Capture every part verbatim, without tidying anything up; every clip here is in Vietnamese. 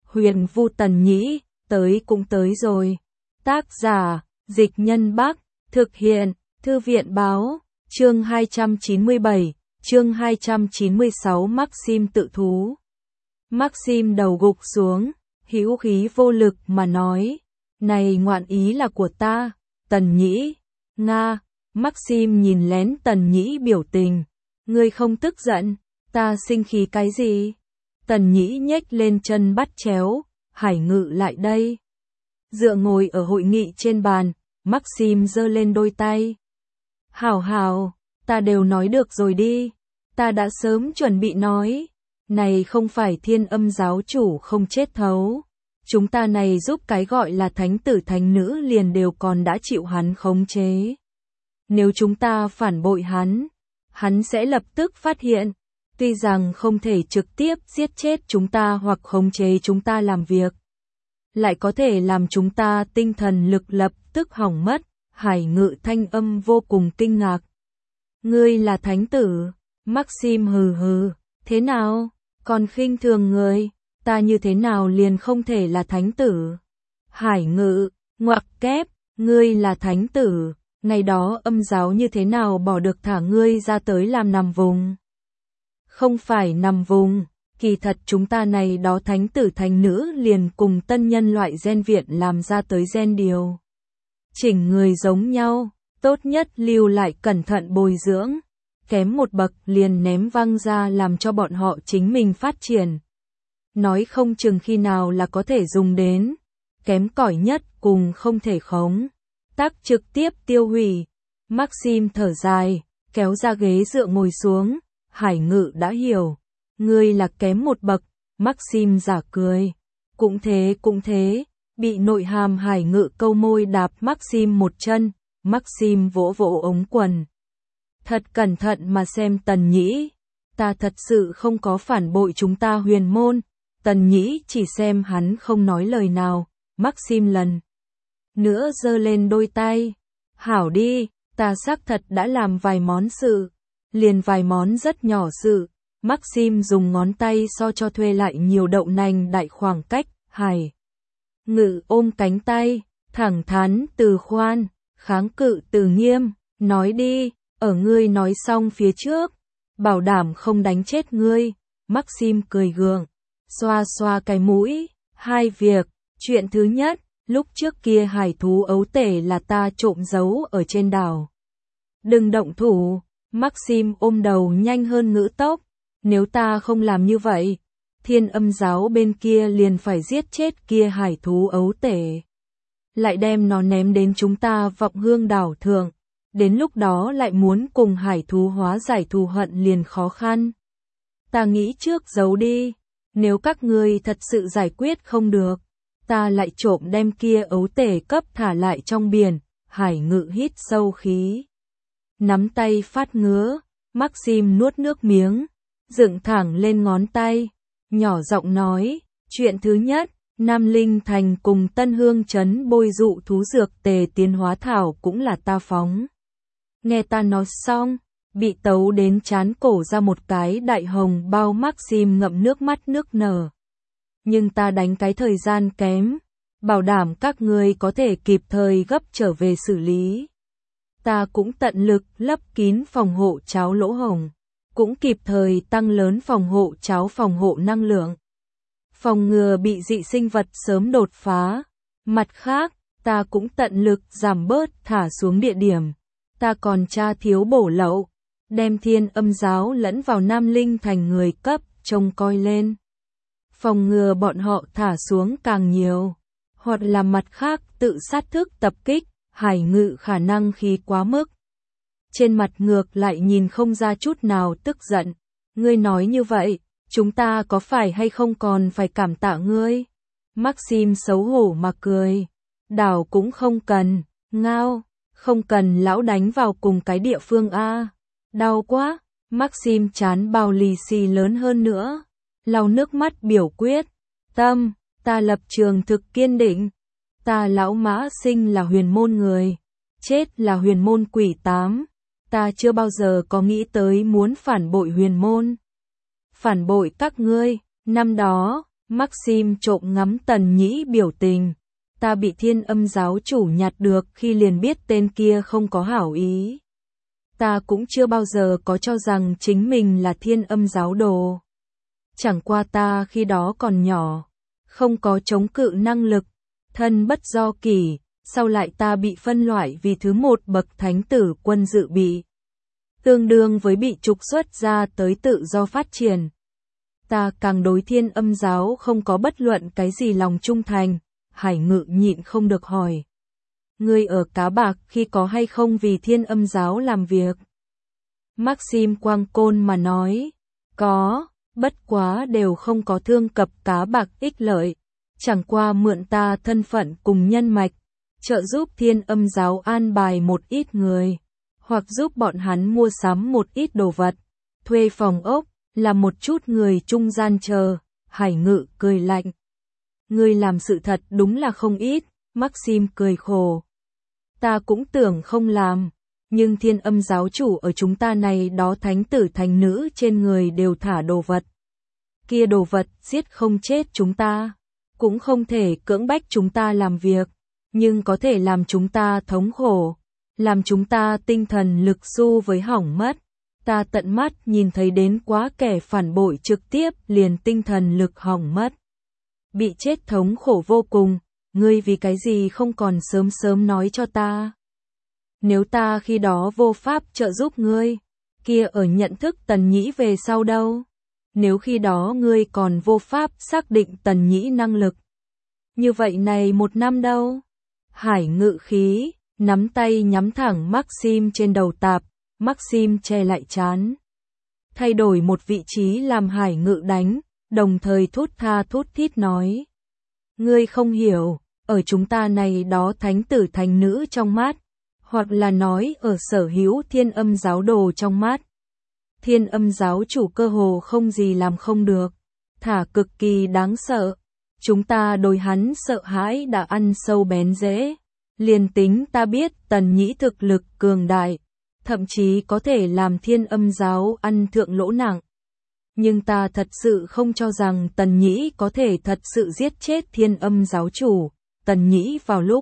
Huyền Vu Tần Nhĩ, tới cũng tới rồi. Tác giả, Dịch Nhân Bắc, thực hiện, Thư viện Báo, chương hai trăm chín mươi bảy, chương hai trăm chín mươi sáu Maxim tự thú. Maxim đầu gục xuống, hữu khí vô lực mà nói, này ngoạn ý là của ta, Tần Nhĩ, Nga. Maxim nhìn lén Tần Nhĩ biểu tình, ngươi không tức giận, ta sinh khí cái gì? Tần Nhĩ nhếch lên chân bắt chéo, Hải Ngự lại đây. Dựa ngồi ở hội nghị trên bàn, Maxim giơ lên đôi tay. Hảo hảo, ta đều nói được rồi đi, ta đã sớm chuẩn bị nói, này không phải Thiên Âm giáo chủ không chết thấu. Chúng ta này giúp cái gọi là thánh tử thánh nữ liền đều còn đã chịu hắn khống chế. Nếu chúng ta phản bội hắn, hắn sẽ lập tức phát hiện, tuy rằng không thể trực tiếp giết chết chúng ta hoặc khống chế chúng ta làm việc, lại có thể làm chúng ta tinh thần lực lập tức hỏng mất. Hải Ngự thanh âm vô cùng kinh ngạc. Ngươi là thánh tử? Maxim hừ hừ, thế nào, còn khinh thường người, ta như thế nào liền không thể là thánh tử? Hải Ngự, ngoặc kép, ngươi là thánh tử, ngày đó âm giáo như thế nào bỏ được thả ngươi ra tới làm nằm vùng? Không phải nằm vùng, kỳ thật chúng ta này đó thánh tử thánh nữ liền cùng tân nhân loại gen viện làm ra tới gen điều. Chỉnh người giống nhau, tốt nhất lưu lại cẩn thận bồi dưỡng, kém một bậc liền ném văng ra làm cho bọn họ chính mình phát triển. Nói không chừng khi nào là có thể dùng đến, kém cỏi nhất cùng không thể khống, tác trực tiếp tiêu hủy. Maxim thở dài, kéo ra ghế dựa ngồi xuống. Hải Ngự đã hiểu, ngươi là kém một bậc. Maxim giả cười, cũng thế cũng thế. Bị nội hàm Hải Ngự câu môi đạp Maxim một chân. Maxim vỗ vỗ ống quần, thật cẩn thận mà xem Tần Nhĩ, ta thật sự không có phản bội chúng ta huyền môn. Tần Nhĩ chỉ xem hắn không nói lời nào. Maxim lần nữa giơ lên đôi tay, hảo đi, ta xác thật đã làm vài món sự, liền vài món rất nhỏ sự. Maxim dùng ngón tay so cho thuê lại nhiều đậu nành đại khoảng cách. Hải Ngự ôm cánh tay, thẳng thắn từ khoan, kháng cự từ nghiêm, nói đi, ở ngươi nói xong phía trước, bảo đảm không đánh chết ngươi. Maxim cười gượng, xoa xoa cái mũi, hai việc, chuyện thứ nhất, lúc trước kia hải thú ấu tể là ta trộm giấu ở trên đảo. Đừng động thủ. Maxim ôm đầu nhanh hơn ngữ tốc, nếu ta không làm như vậy, Thiên Âm giáo bên kia liền phải giết chết kia hải thú ấu tể, lại đem nó ném đến chúng ta Vọng Hương đảo thượng, đến lúc đó lại muốn cùng hải thú hóa giải thù hận liền khó khăn. Ta nghĩ trước giấu đi, nếu các ngươi thật sự giải quyết không được, ta lại trộm đem kia ấu tể cấp thả lại trong biển. Hải Ngự hít sâu khí, nắm tay phát ngứa. Maxim nuốt nước miếng, dựng thẳng lên ngón tay, nhỏ giọng nói, chuyện thứ nhất, Nam Linh Thành cùng Tân Hương Trấn bôi dụ thú dược tề tiến hóa thảo cũng là ta phóng. Nghe ta nói xong, bị tấu đến chán cổ ra một cái đại hồng bao. Maxim ngậm nước mắt nước nở. Nhưng ta đánh cái thời gian kém, bảo đảm các ngươi có thể kịp thời gấp trở về xử lý. Ta cũng tận lực lấp kín phòng hộ cháo lỗ hổng, cũng kịp thời tăng lớn phòng hộ cháo phòng hộ năng lượng, phòng ngừa bị dị sinh vật sớm đột phá. Mặt khác, ta cũng tận lực giảm bớt thả xuống địa điểm. Ta còn tra thiếu bổ lậu, đem Thiên Âm giáo lẫn vào Nam Linh Thành người cấp trông coi lên, phòng ngừa bọn họ thả xuống càng nhiều, hoặc là mặt khác tự sát thức tập kích. Hải Ngự khả năng khi quá mức, trên mặt ngược lại nhìn không ra chút nào tức giận. Ngươi nói như vậy, chúng ta có phải hay không còn phải cảm tạ ngươi? Maxim xấu hổ mà cười, đảo cũng không cần, ngao, không cần lão đánh vào cùng cái địa phương a, đau quá. Maxim chán bao lì xì lớn hơn nữa, lau nước mắt biểu quyết, tâm, ta lập trường thực kiên định. Ta lão Mã sinh là huyền môn người, chết là huyền môn quỷ tám. Ta chưa bao giờ có nghĩ tới muốn phản bội huyền môn. Phản bội các ngươi, năm đó, Maxim trộm ngắm Tần Nhĩ biểu tình. Ta bị Thiên Âm giáo chủ nhặt được khi liền biết tên kia không có hảo ý. Ta cũng chưa bao giờ có cho rằng chính mình là Thiên Âm giáo đồ. Chẳng qua ta khi đó còn nhỏ, không có chống cự năng lực, thân bất do kỷ, sau lại ta bị phân loại vì thứ một bậc thánh tử quân dự bị. Tương đương với bị trục xuất ra tới tự do phát triển. Ta càng đối Thiên Âm giáo không có bất luận cái gì lòng trung thành. Hải Ngự nhịn không được hỏi. Ngươi ở Cá Bạc khi có hay không vì Thiên Âm giáo làm việc? Maxim quang côn mà nói. Có, bất quá đều không có thương cập Cá Bạc ích lợi. Chẳng qua mượn ta thân phận cùng nhân mạch, trợ giúp Thiên Âm giáo an bài một ít người, hoặc giúp bọn hắn mua sắm một ít đồ vật, thuê phòng ốc, là một chút người trung gian chờ. Hải Ngự cười lạnh. Ngươi làm sự thật đúng là không ít, Maxim cười khổ. Ta cũng tưởng không làm, nhưng Thiên Âm giáo chủ ở chúng ta này đó thánh tử thánh nữ trên người đều thả đồ vật. Kia đồ vật giết không chết chúng ta, cũng không thể cưỡng bách chúng ta làm việc, nhưng có thể làm chúng ta thống khổ, làm chúng ta tinh thần lực xu với hỏng mất. Ta tận mắt nhìn thấy đến quá kẻ phản bội trực tiếp liền tinh thần lực hỏng mất. Bị chết thống khổ vô cùng, ngươi vì cái gì không còn sớm sớm nói cho ta. Nếu ta khi đó vô pháp trợ giúp ngươi, kia ở nhận thức Tần Nhĩ về sau đâu? Nếu khi đó ngươi còn vô pháp xác định Tần Nhĩ năng lực, như vậy này một năm đâu? Hải Ngự khí, nắm tay nhắm thẳng Maxim trên đầu tạp, Maxim che lại trán. Thay đổi một vị trí làm Hải Ngự đánh. Đồng thời thốt tha thốt thít nói. Ngươi không hiểu, ở chúng ta này đó thánh tử thánh nữ trong mắt, hoặc là nói ở sở hữu Thiên Âm giáo đồ trong mắt. Thiên Âm giáo chủ cơ hồ không gì làm không được, thả cực kỳ đáng sợ. Chúng ta đối hắn sợ hãi đã ăn sâu bén rễ. Liền tính ta biết Tần Nhĩ thực lực cường đại, thậm chí có thể làm Thiên Âm giáo ăn thượng lỗ nặng. Nhưng ta thật sự không cho rằng Tần Nhĩ có thể thật sự giết chết Thiên Âm giáo chủ. Tần Nhĩ vào lúc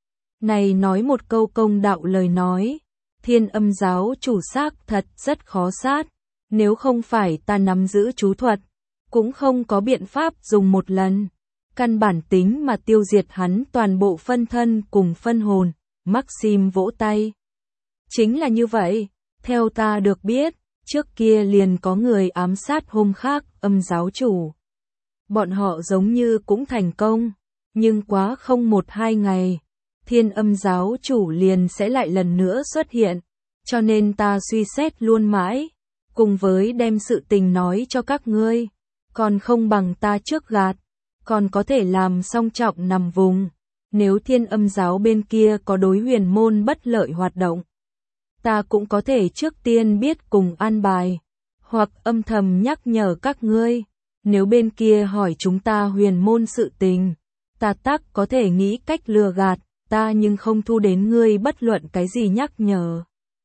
này nói một câu công đạo lời nói. Thiên Âm giáo chủ xác thật rất khó sát. Nếu không phải ta nắm giữ chú thuật, cũng không có biện pháp dùng một lần. Căn bản tính mà tiêu diệt hắn toàn bộ phân thân cùng phân hồn. Maxim vỗ tay. Chính là như vậy, theo ta được biết. Trước kia liền có người ám sát hôm khác Âm giáo chủ. Bọn họ giống như cũng thành công, nhưng quá không một hai ngày, Thiên Âm giáo chủ liền sẽ lại lần nữa xuất hiện, cho nên ta suy xét luôn mãi, cùng với đem sự tình nói cho các ngươi, còn không bằng ta trước gạt, còn có thể làm song trọng nằm vùng, nếu Thiên Âm giáo bên kia có đối huyền môn bất lợi hoạt động. Ta cũng có thể trước tiên biết cùng an bài, hoặc âm thầm nhắc nhở các ngươi, nếu bên kia hỏi chúng ta huyền môn sự tình, ta tắc có thể nghĩ cách lừa gạt, ta nhưng không thu đến ngươi bất luận cái gì nhắc nhở.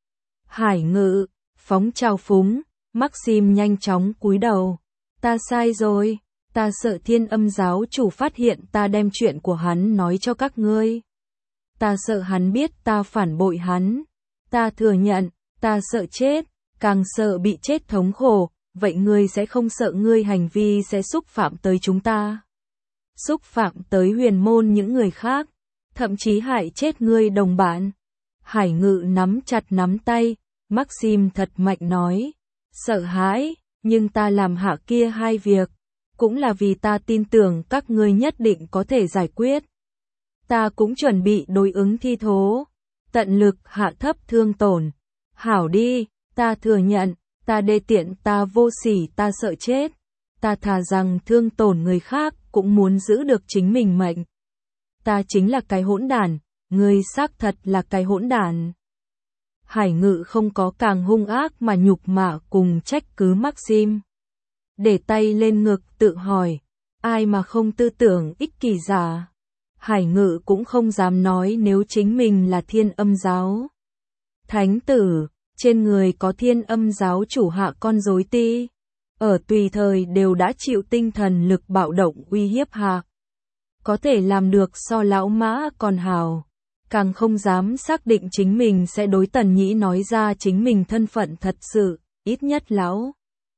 Hải Ngự, phóng trào phúng, Maxim nhanh chóng cúi đầu, ta sai rồi, ta sợ Thiên Âm giáo chủ phát hiện ta đem chuyện của hắn nói cho các ngươi. Ta sợ hắn biết ta phản bội hắn. Ta thừa nhận, ta sợ chết, càng sợ bị chết thống khổ, vậy ngươi sẽ không sợ ngươi hành vi sẽ xúc phạm tới chúng ta. Xúc phạm tới huyền môn những người khác, thậm chí hại chết ngươi đồng bạn. Hải Ngự nắm chặt nắm tay, Maxim thật mạnh nói, sợ hãi, nhưng ta làm hạ kia hai việc, cũng là vì ta tin tưởng các ngươi nhất định có thể giải quyết. Ta cũng chuẩn bị đối ứng thi thố. Tận lực hạ thấp thương tổn. Hảo đi, ta thừa nhận, ta đê tiện, ta vô sỉ, ta sợ chết. Ta thà rằng thương tổn người khác cũng muốn giữ được chính mình mệnh. Ta chính là cái hỗn đản, ngươi xác thật là cái hỗn đản. Hải Ngự không có càng hung ác mà nhục mạ cùng trách cứ Maxim. Để tay lên ngực tự hỏi, ai mà không tư tưởng ích kỷ giả. Hải Ngự cũng không dám nói nếu chính mình là Thiên Âm giáo thánh tử, trên người có Thiên Âm giáo chủ hạ con rối ti. ở tùy thời đều đã chịu tinh thần lực bạo động uy hiếp hạ. Có thể làm được so lão Mã còn hào, càng không dám xác định chính mình sẽ đối Tần Nhĩ nói ra chính mình thân phận thật sự, ít nhất lão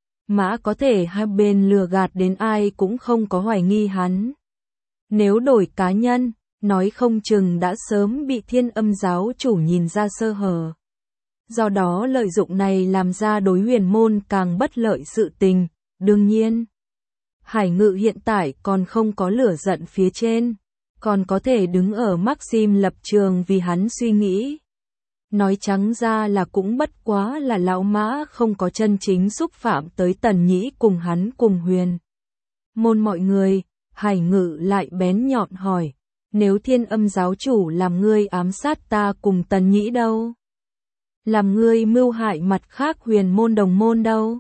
Mã có thể hai bên lừa gạt đến ai cũng không có hoài nghi hắn. Nếu đổi cá nhân, nói không chừng đã sớm bị Thiên Âm giáo chủ nhìn ra sơ hở. Do đó lợi dụng này làm ra đối huyền môn càng bất lợi sự tình, đương nhiên. Hải Ngự hiện tại còn không có lửa giận phía trên, còn có thể đứng ở Maxim lập trường vì hắn suy nghĩ. Nói trắng ra là cũng bất quá là lão Mã không có chân chính xúc phạm tới Tần Nhĩ cùng hắn cùng huyền môn mọi người. Hải Ngự lại bén nhọn hỏi, nếu Thiên Âm giáo chủ làm ngươi ám sát ta cùng Tần Nhĩ đâu? Làm ngươi mưu hại mặt khác huyền môn đồng môn đâu?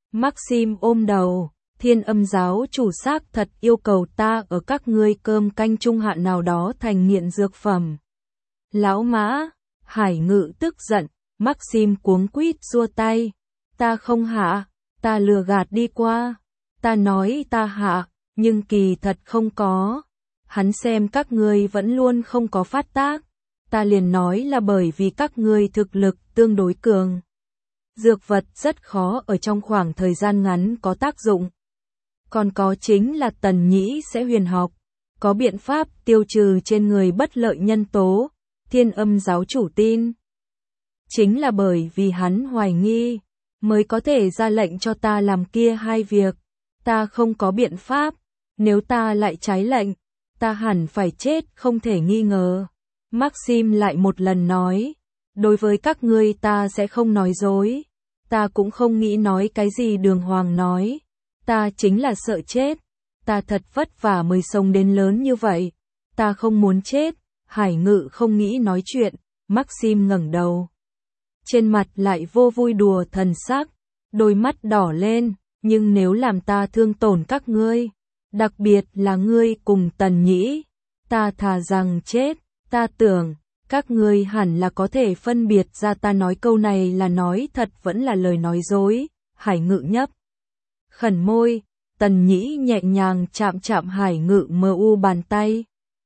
Maxim ôm đầu, Thiên Âm giáo chủ xác thật yêu cầu ta ở các ngươi cơm canh trung hạn nào đó thành nghiện dược phẩm. Lão Mã, Hải Ngự tức giận, Maxim cuống quýt xua tay, ta không hạ, ta lừa gạt đi qua, ta nói ta hạ, nhưng kỳ thật không có. Hắn xem các ngươi vẫn luôn không có phát tác, ta liền nói là bởi vì các ngươi thực lực tương đối cường. Dược vật rất khó ở trong khoảng thời gian ngắn có tác dụng. Còn có chính là Tần Nhĩ sẽ huyền học, có biện pháp tiêu trừ trên người bất lợi nhân tố. Thiên Âm giáo chủ tin, chính là bởi vì hắn hoài nghi, mới có thể ra lệnh cho ta làm kia hai việc. Ta không có biện pháp, nếu ta lại trái lệnh, ta hẳn phải chết không thể nghi ngờ. Maxim lại một lần nói, đối với các ngươi ta sẽ không nói dối, ta cũng không nghĩ nói cái gì đường hoàng nói, ta chính là sợ chết, ta thật vất vả mới sống đến lớn như vậy, ta không muốn chết. Hải Ngự không nghĩ nói chuyện, Maxim ngẩng đầu. Trên mặt lại vô vui đùa thần sắc, đôi mắt đỏ lên, nhưng nếu làm ta thương tổn các ngươi, đặc biệt là ngươi cùng Tần Nhĩ, ta thà rằng chết, ta tưởng, các ngươi hẳn là có thể phân biệt ra ta nói câu này là nói thật vẫn là lời nói dối. Hải Ngự nhấp khẩn môi, Tần Nhĩ nhẹ nhàng chạm chạm Hải Ngự mờ u bàn tay.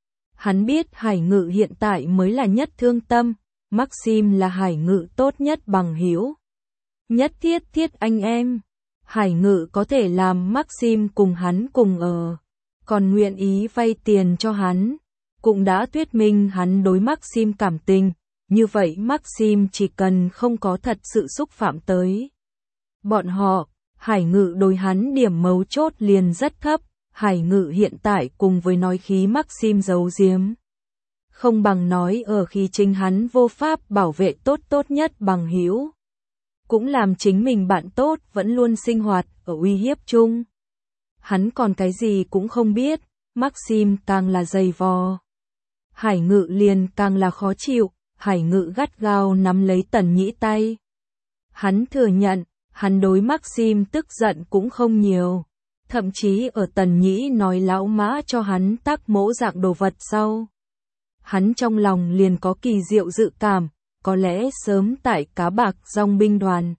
Hắn biết Hải Ngự hiện tại mới là nhất thương tâm, Maxim là Hải Ngự tốt nhất bằng hữu, nhất thiết thiết anh em. Hải Ngự có thể làm Maxim cùng hắn cùng ở, còn nguyện ý vay tiền cho hắn, cũng đã thuyết minh hắn đối Maxim cảm tình, như vậy Maxim chỉ cần không có thật sự xúc phạm tới bọn họ, Hải Ngự đối hắn điểm mấu chốt liền rất thấp. Hải Ngự hiện tại cùng với nói khí Maxim giấu giếm, không bằng nói ở khi chính hắn vô pháp bảo vệ tốt tốt nhất bằng hữu, cũng làm chính mình bạn tốt vẫn luôn sinh hoạt ở uy hiếp chung. Hắn còn cái gì cũng không biết, Maxim càng là dày vò, Hải Ngự liền càng là khó chịu. Hải Ngự gắt gao nắm lấy Tần Nhĩ tay. Hắn thừa nhận, hắn đối Maxim tức giận cũng không nhiều. Thậm chí ở Tần Nhĩ nói lão Mã cho hắn tác mẫu dạng đồ vật sau, hắn trong lòng liền có kỳ diệu dự cảm, có lẽ sớm tại Cá Bạc Dòng binh đoàn,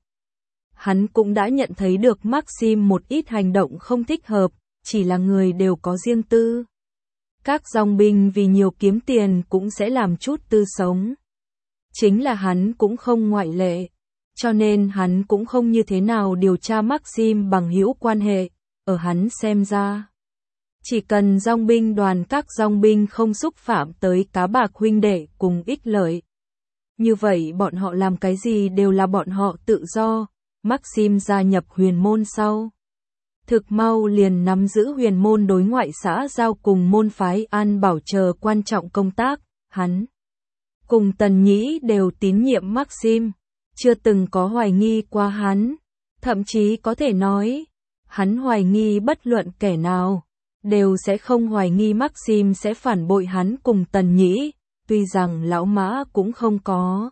hắn cũng đã nhận thấy được Maxim một ít hành động không thích hợp, chỉ là người đều có riêng tư. Các dòng binh vì nhiều kiếm tiền cũng sẽ làm chút tư sống. Chính là hắn cũng không ngoại lệ, cho nên hắn cũng không như thế nào điều tra Maxim bằng hữu quan hệ. Ở hắn xem ra, chỉ cần dòng binh đoàn các dòng binh không xúc phạm tới Cá Bạc huynh đệ cùng ích lợi, như vậy bọn họ làm cái gì đều là bọn họ tự do. Maxim gia nhập huyền môn sau, thực mau liền nắm giữ huyền môn đối ngoại xã giao cùng môn phái an bảo chờ quan trọng công tác. Hắn cùng Tần Nhĩ đều tín nhiệm Maxim, chưa từng có hoài nghi qua hắn, thậm chí có thể nói, hắn hoài nghi bất luận kẻ nào, đều sẽ không hoài nghi Maxim sẽ phản bội hắn cùng Tần Nhĩ. Tuy rằng lão Mã cũng không có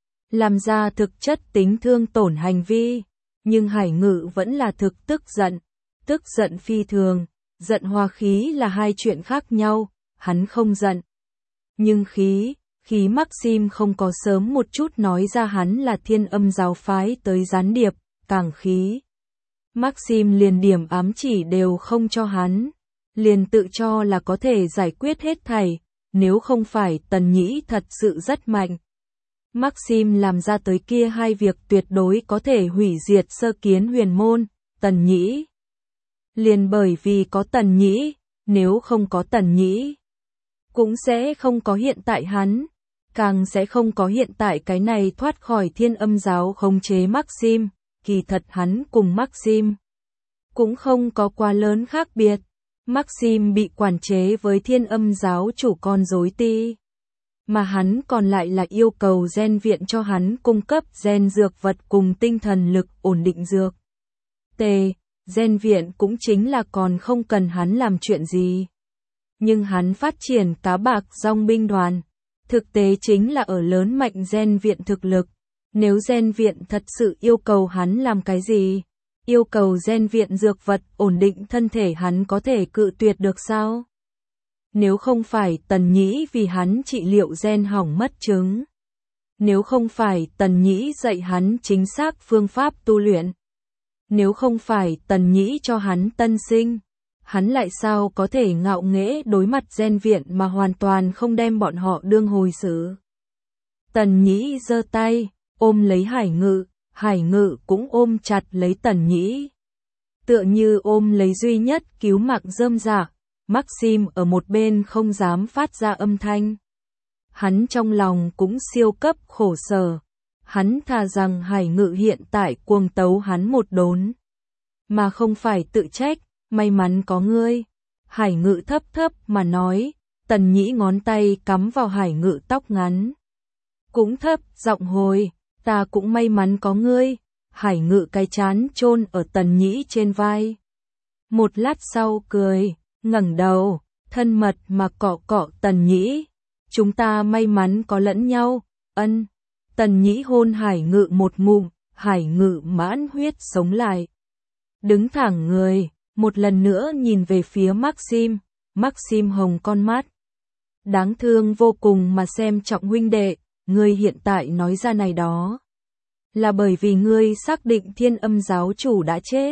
làm ra thực chất tính thương tổn hành vi, nhưng Hải Ngự vẫn là thực tức giận, tức giận phi thường. Giận hòa khí là hai chuyện khác nhau, hắn không giận, nhưng khí, khí Maxim không có sớm một chút nói ra hắn là Thiên Âm giáo phái tới gián điệp, càng khí. Maxim liền điểm ám chỉ đều không cho hắn, liền tự cho là có thể giải quyết hết thảy, nếu không phải Tần Nhĩ thật sự rất mạnh. Maxim làm ra tới kia hai việc tuyệt đối có thể hủy diệt Sơ Kiến Huyền Môn, Tần Nhĩ. Liền bởi vì có Tần Nhĩ, nếu không có Tần Nhĩ, cũng sẽ không có hiện tại hắn, càng sẽ không có hiện tại cái này thoát khỏi Thiên Âm giáo khống chế Maxim, kỳ thật hắn cùng Maxim cũng không có quá lớn khác biệt. Maxim bị quản chế với Thiên Âm giáo chủ con rối ti, mà hắn còn lại là yêu cầu gen viện cho hắn cung cấp gen dược vật cùng tinh thần lực ổn định dược. T. Gen viện cũng chính là còn không cần hắn làm chuyện gì. Nhưng hắn phát triển cá bạc dòng binh đoàn, thực tế chính là ở lớn mạnh gen viện thực lực. Nếu gen viện thật sự yêu cầu hắn làm cái gì, yêu cầu gen viện dược vật ổn định thân thể hắn có thể cự tuyệt được sao? Nếu không phải Tần Nhĩ vì hắn trị liệu gen hỏng mất chứng, nếu không phải Tần Nhĩ dạy hắn chính xác phương pháp tu luyện, nếu không phải Tần Nhĩ cho hắn tân sinh, hắn lại sao có thể ngạo nghễ đối mặt gen viện mà hoàn toàn không đem bọn họ đương hồi xử. Tần Nhĩ giơ tay, ôm lấy Hải Ngự, Hải Ngự cũng ôm chặt lấy Tần Nhĩ. Tựa như ôm lấy duy nhất cứu mạng rơm rạ, Maxim ở một bên không dám phát ra âm thanh. Hắn trong lòng cũng siêu cấp khổ sở. Hắn thà rằng Hải Ngự hiện tại cuồng tấu hắn một đốn, mà không phải tự trách, may mắn có ngươi. Hải Ngự thấp thấp mà nói, Tần Nhĩ ngón tay cắm vào Hải Ngự tóc ngắn. Cũng thấp giọng hồi, ta cũng may mắn có ngươi. Hải Ngự cái chán chôn ở Tần Nhĩ trên vai. Một lát sau cười, ngẩng đầu, thân mật mà cọ cọ Tần Nhĩ. Chúng ta may mắn có lẫn nhau, ân. Tần Nhĩ hôn Hải Ngự một ngụm, Hải Ngự mãn huyết sống lại. Đứng thẳng người, một lần nữa nhìn về phía Maxim, Maxim hồng con mắt. Đáng thương vô cùng mà xem trọng huynh đệ, ngươi hiện tại nói ra này đó. Là bởi vì ngươi xác định Thiên Âm giáo chủ đã chết.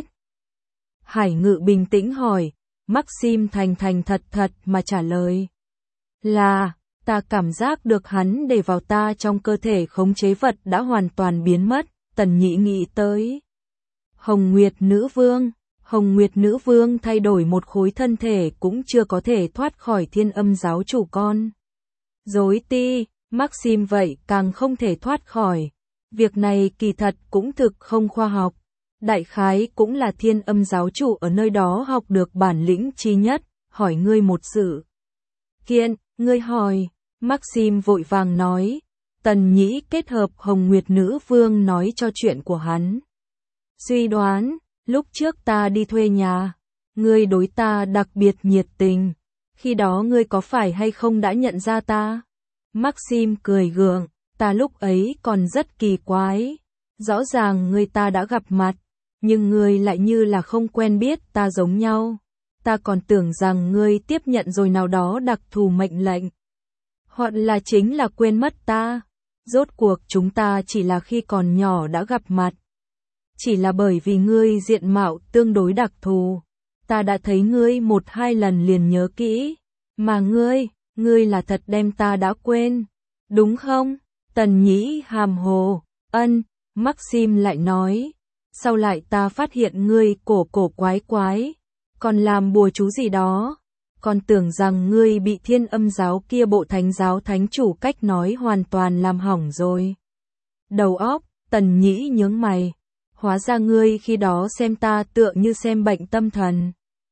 Hải Ngự bình tĩnh hỏi, Maxim thành thành thật thật mà trả lời. Là, ta cảm giác được hắn để vào ta trong cơ thể khống chế vật đã hoàn toàn biến mất. Tần Nhĩ nghĩ tới Hồng Nguyệt Nữ Vương. Hồng Nguyệt Nữ Vương thay đổi một khối thân thể cũng chưa có thể thoát khỏi Thiên Âm giáo chủ con rối ti, Maxim vậy càng không thể thoát khỏi. Việc này kỳ thật cũng thực không khoa học. Đại khái cũng là Thiên Âm giáo chủ ở nơi đó học được bản lĩnh chi nhất. Hỏi ngươi một sự kiện, ngươi hỏi. Maxim vội vàng nói. Tần Nhĩ kết hợp Hồng Nguyệt Nữ Vương nói cho chuyện của hắn. Suy đoán, lúc trước ta đi thuê nhà, ngươi đối ta đặc biệt nhiệt tình. Khi đó ngươi có phải hay không đã nhận ra ta? Maxim cười gượng, ta lúc ấy còn rất kỳ quái. Rõ ràng ngươi ta đã gặp mặt, nhưng ngươi lại như là không quen biết ta giống nhau. Ta còn tưởng rằng ngươi tiếp nhận rồi nào đó đặc thù mệnh lệnh. Hoặc là chính là quên mất ta. Rốt cuộc chúng ta chỉ là khi còn nhỏ đã gặp mặt. Chỉ là bởi vì ngươi diện mạo tương đối đặc thù. Ta đã thấy ngươi một hai lần liền nhớ kỹ. Mà ngươi, ngươi là thật đem ta đã quên. Đúng không? Tần Nhĩ hàm hồ. Ân, Maxim lại nói. Sau lại ta phát hiện ngươi cổ cổ quái quái. Còn làm bùa chú gì đó. Còn tưởng rằng ngươi bị Thiên Âm giáo kia bộ thánh giáo thánh chủ cách nói hoàn toàn làm hỏng rồi. Đầu óc, Tần Nhĩ nhướng mày. Hóa ra ngươi khi đó xem ta tựa như xem bệnh tâm thần.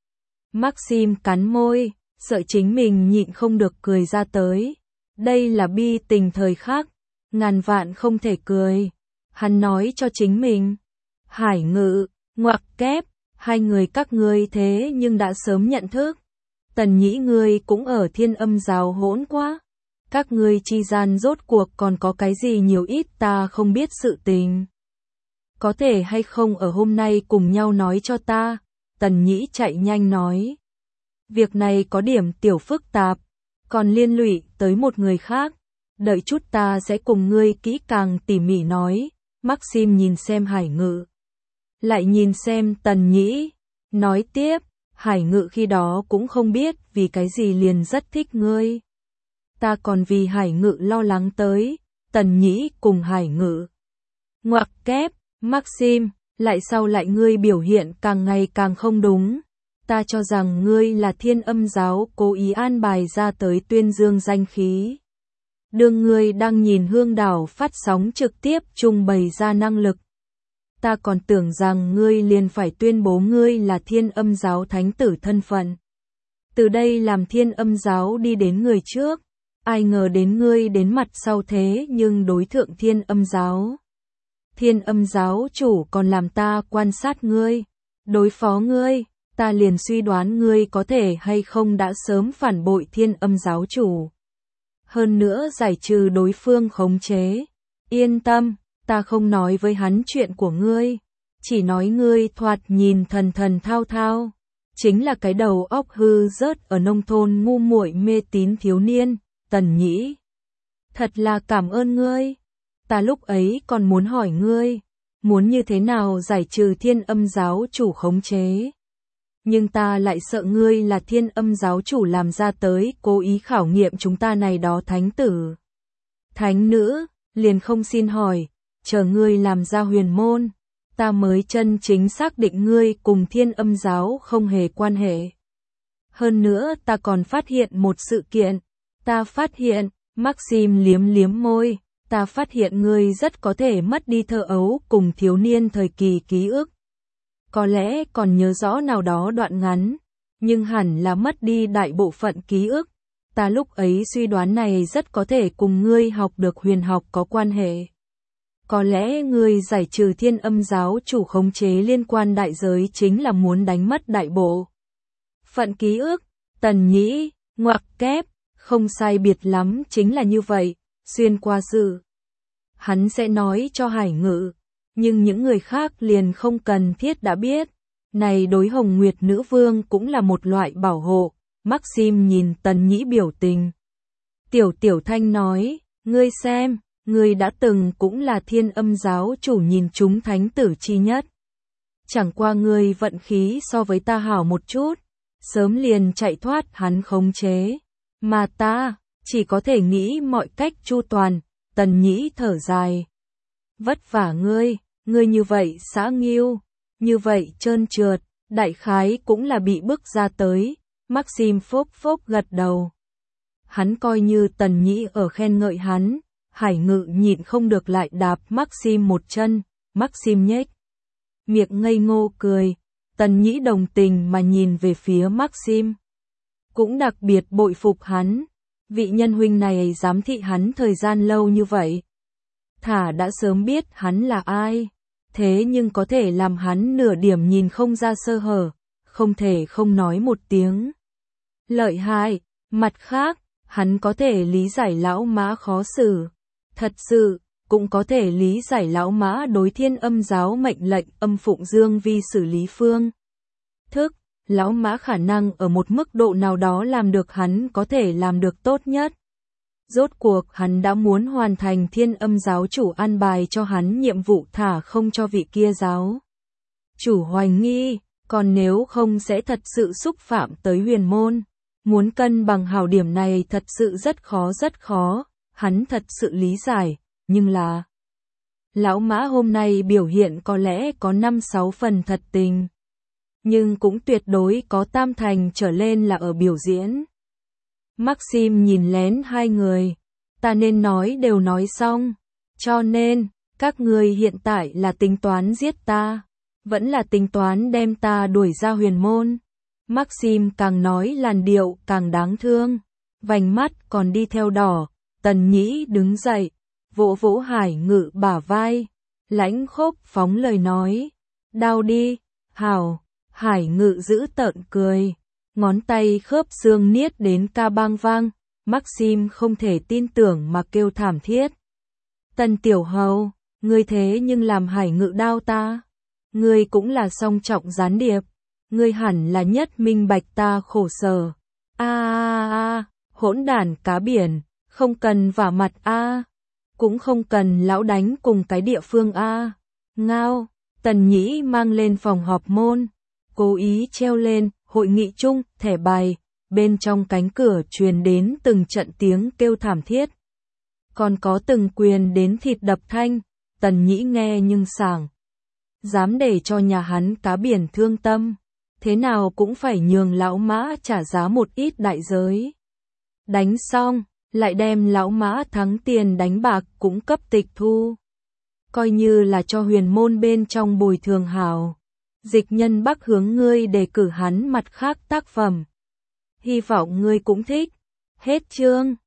Maxim cắn môi, sợ chính mình nhịn không được cười ra tới. Đây là bi tình thời khắc, ngàn vạn không thể cười. Hắn nói cho chính mình. Hải Ngự, ngoặc kép, hai người các ngươi thế nhưng đã sớm nhận thức. Tần Nhĩ ngươi cũng ở Thiên Âm giáo hỗn quá. Các ngươi chi gian rốt cuộc còn có cái gì nhiều ít ta không biết sự tình. Có thể hay không ở hôm nay cùng nhau nói cho ta. Tần Nhĩ chạy nhanh nói. Việc này có điểm tiểu phức tạp, còn liên lụy tới một người khác. Đợi chút ta sẽ cùng ngươi kỹ càng tỉ mỉ nói. Maxim nhìn xem Hải Ngự. lại nhìn xem Tần Nhĩ, nói tiếp, Hải Ngự khi đó cũng không biết vì cái gì liền rất thích ngươi. Ta còn vì Hải Ngự lo lắng tới, Tần Nhĩ cùng Hải Ngự. Ngoặc kép, Maxim, lại sau lại ngươi biểu hiện càng ngày càng không đúng. Ta cho rằng ngươi là Thiên Âm giáo cố ý an bài ra tới tuyên dương danh khí. Đương ngươi đang nhìn Hương Đảo phát sóng trực tiếp trung bày ra năng lực. Ta còn tưởng rằng ngươi liền phải tuyên bố ngươi là Thiên Âm giáo thánh tử thân phận. Từ đây làm Thiên Âm giáo đi đến người trước. Ai ngờ đến ngươi đến mặt sau thế nhưng đối thượng Thiên Âm giáo. Thiên Âm giáo chủ còn làm ta quan sát ngươi, đối phó ngươi, ta liền suy đoán ngươi có thể hay không đã sớm phản bội Thiên Âm giáo chủ. Hơn nữa giải trừ đối phương khống chế. Yên tâm, ta không nói với hắn chuyện của ngươi, chỉ nói ngươi thoạt nhìn thần thần thao thao, chính là cái đầu óc hư rớt ở nông thôn ngu muội mê tín thiếu niên. Tần Nhĩ, thật là cảm ơn ngươi. Ta lúc ấy còn muốn hỏi ngươi, muốn như thế nào giải trừ Thiên Âm giáo chủ khống chế. Nhưng ta lại sợ ngươi là Thiên Âm giáo chủ làm ra tới cố ý khảo nghiệm chúng ta này đó thánh tử. Thánh nữ, liền không xin hỏi, chờ ngươi làm ra huyền môn, ta mới chân chính xác định ngươi cùng Thiên Âm giáo không hề quan hệ. Hơn nữa ta còn phát hiện một sự kiện. Ta phát hiện, Maxim liếm liếm môi, ta phát hiện ngươi rất có thể mất đi thơ ấu cùng thiếu niên thời kỳ ký ức. Có lẽ còn nhớ rõ nào đó đoạn ngắn, nhưng hẳn là mất đi đại bộ phận ký ức. Ta lúc ấy suy đoán này rất có thể cùng ngươi học được huyền học có quan hệ. Có lẽ ngươi giải trừ Thiên Âm giáo chủ khống chế liên quan đại giới chính là muốn đánh mất đại bộ phận ký ức. Tần Nhĩ, ngoặc kép. Không sai biệt lắm chính là như vậy, xuyên qua sự. Hắn sẽ nói cho Hải Ngự, nhưng những người khác liền không cần thiết đã biết. Này đối Hồng Nguyệt nữ vương cũng là một loại bảo hộ. Maxim nhìn Tần Nhĩ biểu tình. Tiểu Tiểu Thanh nói, ngươi xem, ngươi đã từng cũng là Thiên Âm giáo chủ nhìn chúng thánh tử chi nhất. Chẳng qua ngươi vận khí so với ta hảo một chút, sớm liền chạy thoát hắn khống chế. Mà ta, chỉ có thể nghĩ mọi cách chu toàn. Tần Nhĩ thở dài. Vất vả ngươi, ngươi như vậy xã nghiêu, như vậy trơn trượt, đại khái cũng là bị bức ra tới. Maxim phốc phốc gật đầu. Hắn coi như Tần Nhĩ ở khen ngợi hắn, Hải Ngự nhịn không được lại đạp Maxim một chân. Maxim nhếch miệng ngây ngô cười, Tần Nhĩ đồng tình mà nhìn về phía Maxim. Cũng đặc biệt bội phục hắn, vị nhân huynh này giám thị hắn thời gian lâu như vậy. Thả đã sớm biết hắn là ai, thế nhưng có thể làm hắn nửa điểm nhìn không ra sơ hở, không thể không nói một tiếng. Lợi hại, mặt khác, hắn có thể lý giải lão mã khó xử. Thật sự, cũng có thể lý giải lão mã đối Thiên Âm giáo mệnh lệnh âm phụng dương vi xử lý phương thức. Lão mã khả năng ở một mức độ nào đó làm được hắn có thể làm được tốt nhất. Rốt cuộc hắn đã muốn hoàn thành Thiên Âm giáo chủ an bài cho hắn nhiệm vụ thả không cho vị kia giáo chủ hoài nghi, còn nếu không sẽ thật sự xúc phạm tới huyền môn. Muốn cân bằng hảo điểm này thật sự rất khó rất khó, hắn thật sự lý giải, nhưng là lão mã hôm nay biểu hiện có lẽ có năm sáu phần thật tình. Nhưng cũng tuyệt đối có tam thành trở lên là ở biểu diễn. Maxim nhìn lén hai người, ta nên nói đều nói xong, cho nên, các người hiện tại là tính toán giết ta, vẫn là tính toán đem ta đuổi ra huyền môn. Maxim càng nói làn điệu càng đáng thương, vành mắt còn đi theo đỏ. Tần Nhĩ đứng dậy, vỗ vỗ Hải Ngự bả vai, lãnh khốc phóng lời nói, đau đi, hảo. Hải Ngự giữ tợn cười, ngón tay khớp xương niết đến ca bang vang. Maxim không thể tin tưởng mà kêu thảm thiết. Tần tiểu hầu, ngươi thế nhưng làm Hải Ngự đau ta. Ngươi cũng là song trọng gián điệp, ngươi hẳn là nhất minh bạch ta khổ sở. A a a, hỗn đản cá biển, không cần vả mặt a, cũng không cần lão đánh cùng cái địa phương a. Ngao, Tần Nhĩ mang lên phòng họp môn, cố ý treo lên, hội nghị chung, thẻ bài, bên trong cánh cửa truyền đến từng trận tiếng kêu thảm thiết. Còn có từng quyền đến thịt đập thanh, Tần Nhĩ nghe nhưng sảng. Dám để cho nhà hắn cá biển thương tâm, thế nào cũng phải nhường lão Mã trả giá một ít đại giới. Đánh xong, lại đem lão Mã thắng tiền đánh bạc cũng cấp tịch thu. Coi như là cho huyền môn bên trong bồi thường hảo. Dịch Nhân Bắc hướng ngươi đề cử hắn mặt khác tác phẩm. Hy vọng ngươi cũng thích. Hết chương.